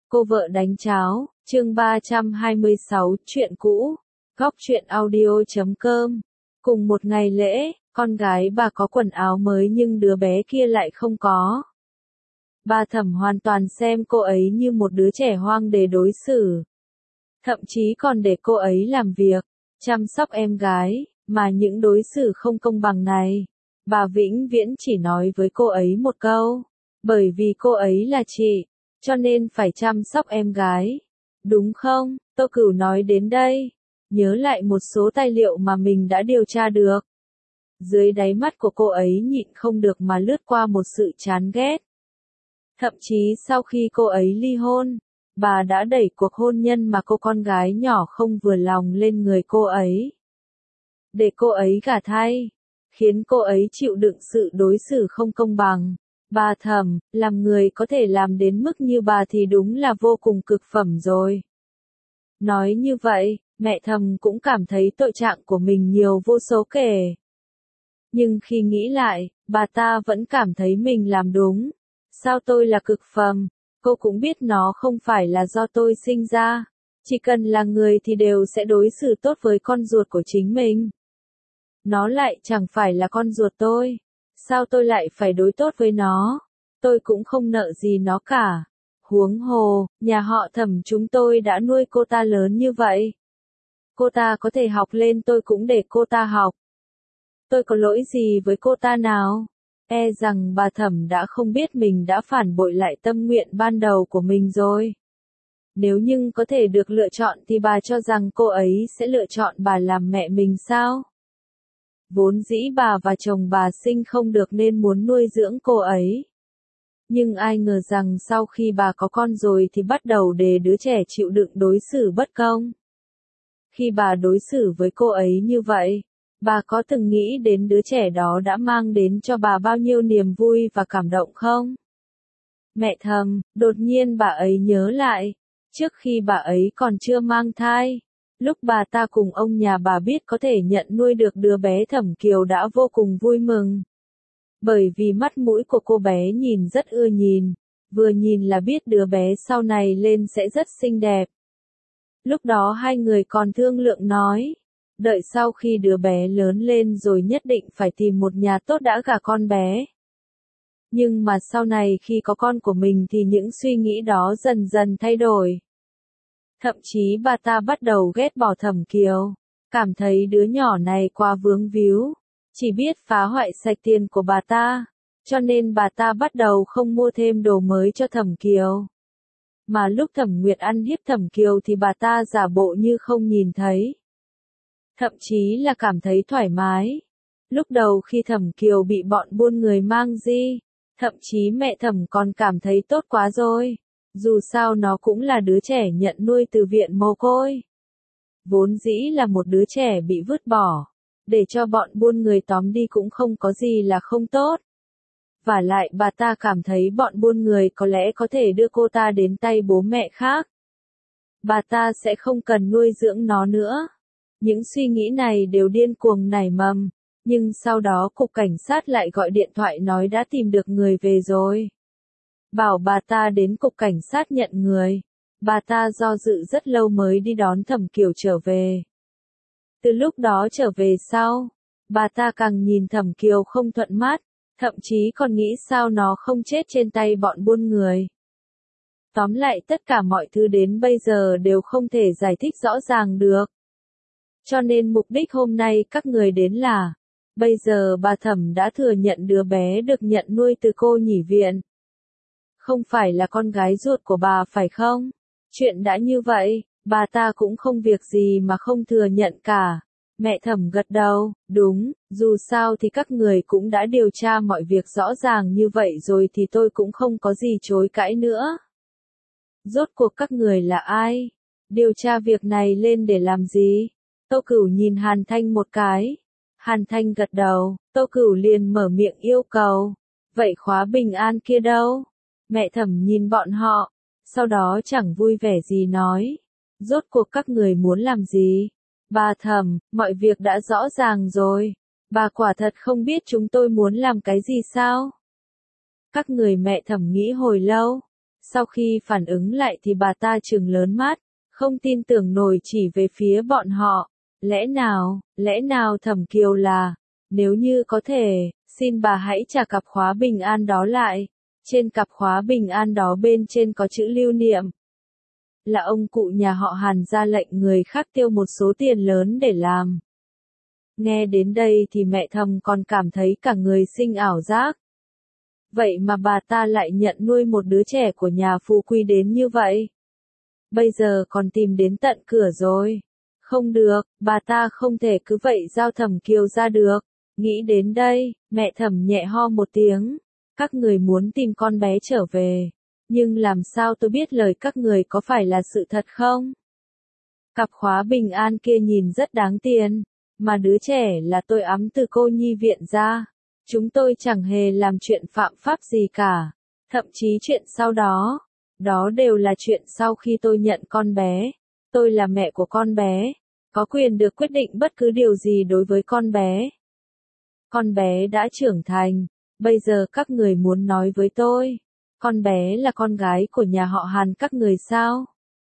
Cô vợ đánh cháo, chương 326, chuyện cũ, góc truyện audio.com. Cùng một ngày lễ, con gái bà có quần áo mới nhưng đứa bé kia lại không có. Bà Thẩm hoàn toàn xem cô ấy như một đứa trẻ hoang để đối xử. Thậm chí còn để cô ấy làm việc, chăm sóc em gái, mà những đối xử không công bằng này, bà vĩnh viễn chỉ nói với cô ấy một câu, bởi vì cô ấy là chị, cho nên phải chăm sóc em gái. Đúng không? Tô Cửu nói đến đây, nhớ lại một số tài liệu mà mình đã điều tra được. Dưới đáy mắt của cô ấy nhịn không được mà lướt qua một sự chán ghét. Thậm chí sau khi cô ấy ly hôn, bà đã đẩy cuộc hôn nhân mà cô con gái nhỏ không vừa lòng lên người cô ấy. Để cô ấy gả thay, khiến cô ấy chịu đựng sự đối xử không công bằng. Bà Thẩm, làm người có thể làm đến mức như bà thì đúng là vô cùng cực phẩm rồi. Nói như vậy, mẹ Thẩm cũng cảm thấy tội trạng của mình nhiều vô số kể. Nhưng khi nghĩ lại, bà ta vẫn cảm thấy mình làm đúng. Sao tôi là cực phẩm? Cô cũng biết nó không phải là do tôi sinh ra. Chỉ cần là người thì đều sẽ đối xử tốt với con ruột của chính mình. Nó lại chẳng phải là con ruột tôi. Sao tôi lại phải đối tốt với nó? Tôi cũng không nợ gì nó cả. Huống hồ, nhà họ Thẩm chúng tôi đã nuôi cô ta lớn như vậy. Cô ta có thể học lên tôi cũng để cô ta học. Tôi có lỗi gì với cô ta nào? E rằng bà Thẩm đã không biết mình đã phản bội lại tâm nguyện ban đầu của mình rồi. Nếu như có thể được lựa chọn thì bà cho rằng cô ấy sẽ lựa chọn bà làm mẹ mình sao? Vốn dĩ bà và chồng bà sinh không được nên muốn nuôi dưỡng cô ấy. Nhưng ai ngờ rằng sau khi bà có con rồi thì bắt đầu để đứa trẻ chịu đựng đối xử bất công. Khi bà đối xử với cô ấy như vậy, bà có từng nghĩ đến đứa trẻ đó đã mang đến cho bà bao nhiêu niềm vui và cảm động không? Mẹ Thẩm, đột nhiên bà ấy nhớ lại, trước khi bà ấy còn chưa mang thai, lúc bà ta cùng ông nhà bà biết có thể nhận nuôi được đứa bé Thẩm Kiều đã vô cùng vui mừng. Bởi vì mắt mũi của cô bé nhìn rất ưa nhìn, vừa nhìn là biết đứa bé sau này lên sẽ rất xinh đẹp. Lúc đó hai người còn thương lượng nói, đợi sau khi đứa bé lớn lên rồi nhất định phải tìm một nhà tốt đã gả con bé. Nhưng mà sau này khi có con của mình thì những suy nghĩ đó dần dần thay đổi. Thậm chí bà ta bắt đầu ghét bỏ Thẩm Kiều, cảm thấy đứa nhỏ này quá vướng víu, chỉ biết phá hoại sạch tiền của bà ta, cho nên bà ta bắt đầu không mua thêm đồ mới cho Thẩm Kiều. Mà lúc Thẩm Nguyệt ăn hiếp Thẩm Kiều thì bà ta giả bộ như không nhìn thấy. Thậm chí là cảm thấy thoải mái. Lúc đầu khi Thẩm Kiều bị bọn buôn người mang đi, thậm chí mẹ Thẩm còn cảm thấy tốt quá rồi. Dù sao nó cũng là đứa trẻ nhận nuôi từ viện mồ côi. Vốn dĩ là một đứa trẻ bị vứt bỏ, để cho bọn buôn người tóm đi cũng không có gì là không tốt. Vả lại bà ta cảm thấy bọn buôn người có lẽ có thể đưa cô ta đến tay bố mẹ khác. Bà ta sẽ không cần nuôi dưỡng nó nữa. Những suy nghĩ này đều điên cuồng nảy mầm, nhưng sau đó cục cảnh sát lại gọi điện thoại nói đã tìm được người về rồi. Bảo bà ta đến cục cảnh sát nhận người. Bà ta do dự rất lâu mới đi đón Thẩm Kiều trở về. Từ lúc đó trở về sau, bà ta càng nhìn Thẩm Kiều không thuận mắt, thậm chí còn nghĩ sao nó không chết trên tay bọn buôn người. Tóm lại tất cả mọi thứ đến bây giờ đều không thể giải thích rõ ràng được. Cho nên mục đích hôm nay các người đến là, bây giờ bà Thẩm đã thừa nhận đứa bé được nhận nuôi từ cô nhỉ viện. Không phải là con gái ruột của bà phải không? Chuyện đã như vậy, bà ta cũng không việc gì mà không thừa nhận cả. Mẹ Thẩm gật đầu, đúng, dù sao thì các người cũng đã điều tra mọi việc rõ ràng như vậy rồi thì tôi cũng không có gì chối cãi nữa. Rốt cuộc các người là ai? Điều tra việc này lên để làm gì? Tô Cửu nhìn Hàn Thanh một cái. Hàn Thanh gật đầu, Tô Cửu liền mở miệng yêu cầu. Vậy khóa bình an kia đâu? Mẹ Thẩm nhìn bọn họ, sau đó chẳng vui vẻ gì nói. Rốt cuộc các người muốn làm gì? Bà Thẩm, mọi việc đã rõ ràng rồi. Bà quả thật không biết chúng tôi muốn làm cái gì sao? Các người mẹ Thẩm nghĩ hồi lâu. Sau khi phản ứng lại thì bà ta trừng lớn mắt, không tin tưởng nổi chỉ về phía bọn họ. Lẽ nào Thẩm Kiều là, nếu như có thể, xin bà hãy trả cặp khóa bình an đó lại. Trên cặp khóa bình an đó bên trên có chữ lưu niệm. Là ông cụ nhà họ Hàn ra lệnh người khác tiêu một số tiền lớn để làm. Nghe đến đây thì mẹ Thẩm còn cảm thấy cả người sinh ảo giác. Vậy mà bà ta lại nhận nuôi một đứa trẻ của nhà phú quý đến như vậy. Bây giờ còn tìm đến tận cửa rồi. Không được, bà ta không thể cứ vậy giao Thẩm Kiều ra được. Nghĩ đến đây, mẹ Thẩm nhẹ ho một tiếng. Các người muốn tìm con bé trở về. Nhưng làm sao tôi biết lời các người có phải là sự thật không? Cặp khóa bình an kia nhìn rất đáng tiền. Mà đứa trẻ là tôi ẵm từ cô nhi viện ra. Chúng tôi chẳng hề làm chuyện phạm pháp gì cả. Thậm chí chuyện sau đó. Đó đều là chuyện sau khi tôi nhận con bé. Tôi là mẹ của con bé. Có quyền được quyết định bất cứ điều gì đối với con bé. Con bé đã trưởng thành. Bây giờ các người muốn nói với tôi. Con bé là con gái của nhà họ Hàn các người sao?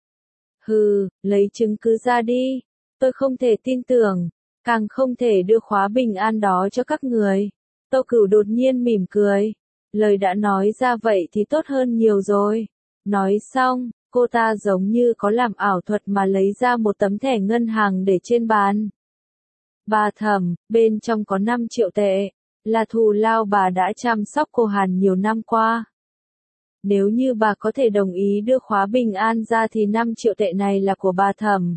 Hừ, lấy chứng cứ ra đi. Tôi không thể tin tưởng. Càng không thể đưa khóa bình an đó cho các người. Tô Cửu đột nhiên mỉm cười. Lời đã nói ra vậy thì tốt hơn nhiều rồi. Nói xong, cô ta giống như có làm ảo thuật mà lấy ra một tấm thẻ ngân hàng để trên bàn. Bà Thẩm, bên trong có 5 triệu tệ. Là thù lao bà đã chăm sóc cô Hàn nhiều năm qua. Nếu như bà có thể đồng ý đưa khóa bình an ra thì 5 triệu tệ này là của bà Thẩm.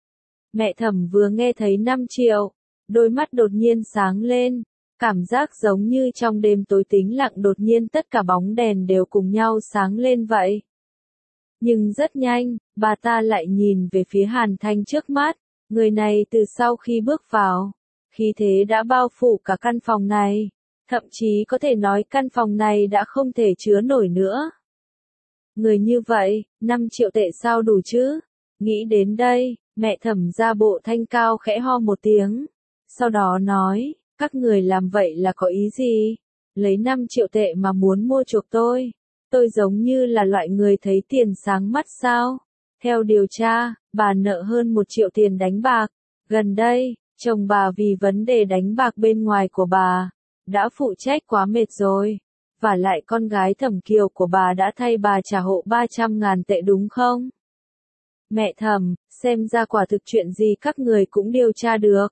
Mẹ Thẩm vừa nghe thấy 5 triệu, đôi mắt đột nhiên sáng lên, cảm giác giống như trong đêm tối tĩnh lặng đột nhiên tất cả bóng đèn đều cùng nhau sáng lên vậy. Nhưng rất nhanh, bà ta lại nhìn về phía Hàn Thanh trước mắt, người này từ sau khi bước vào, khí thế đã bao phủ cả căn phòng này, thậm chí có thể nói căn phòng này đã không thể chứa nổi nữa. Người như vậy, 5 triệu tệ sao đủ chứ? Nghĩ đến đây, mẹ Thẩm ra bộ thanh cao khẽ ho một tiếng. Sau đó nói, các người làm vậy là có ý gì? Lấy 5 triệu tệ mà muốn mua chuộc tôi. Tôi giống như là loại người thấy tiền sáng mắt sao? Theo điều tra, bà nợ hơn 1 triệu tiền đánh bạc. Gần đây, chồng bà vì vấn đề đánh bạc bên ngoài của bà, đã phụ trách quá mệt rồi. Và lại con gái Thẩm Kiều của bà đã thay bà trả hộ 300.000 tệ đúng không? Mẹ Thẩm, xem ra quả thực chuyện gì các người cũng điều tra được.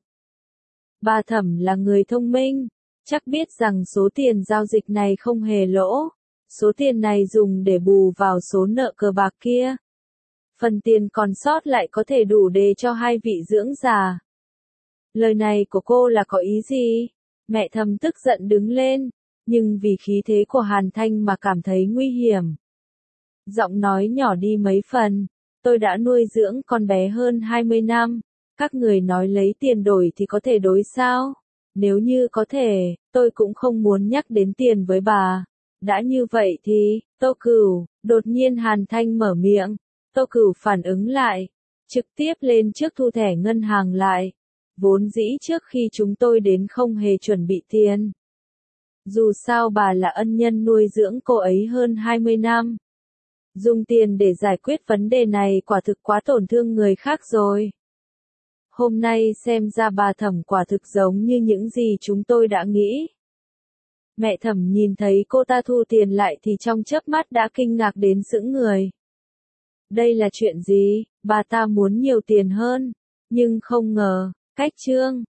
Bà Thẩm là người thông minh, chắc biết rằng số tiền giao dịch này không hề lỗ. Số tiền này dùng để bù vào số nợ cờ bạc kia. Phần tiền còn sót lại có thể đủ để cho 2 vị dưỡng già. Lời này của cô là có ý gì? Mẹ Thẩm tức giận đứng lên, nhưng vì khí thế của Hàn Thanh mà cảm thấy nguy hiểm. Giọng nói nhỏ đi mấy phần, tôi đã nuôi dưỡng con bé hơn 20 năm, các người nói lấy tiền đổi thì có thể đối sao? Nếu như có thể, tôi cũng không muốn nhắc đến tiền với bà. Đã như vậy thì, Tô Cửu, đột nhiên Hàn Thanh mở miệng, Tô Cửu phản ứng lại, trực tiếp lên trước thu thẻ ngân hàng lại. Vốn dĩ trước khi chúng tôi đến không hề chuẩn bị tiền. Dù sao bà là ân nhân nuôi dưỡng cô ấy hơn 20 năm. Dùng tiền để giải quyết vấn đề này quả thực quá tổn thương người khác rồi. Hôm nay xem ra bà Thẩm quả thực giống như những gì chúng tôi đã nghĩ. Mẹ Thẩm nhìn thấy cô ta thu tiền lại thì trong chớp mắt đã kinh ngạc đến sững người. Đây là chuyện gì? Bà ta muốn nhiều tiền hơn, nhưng không ngờ, cách trương,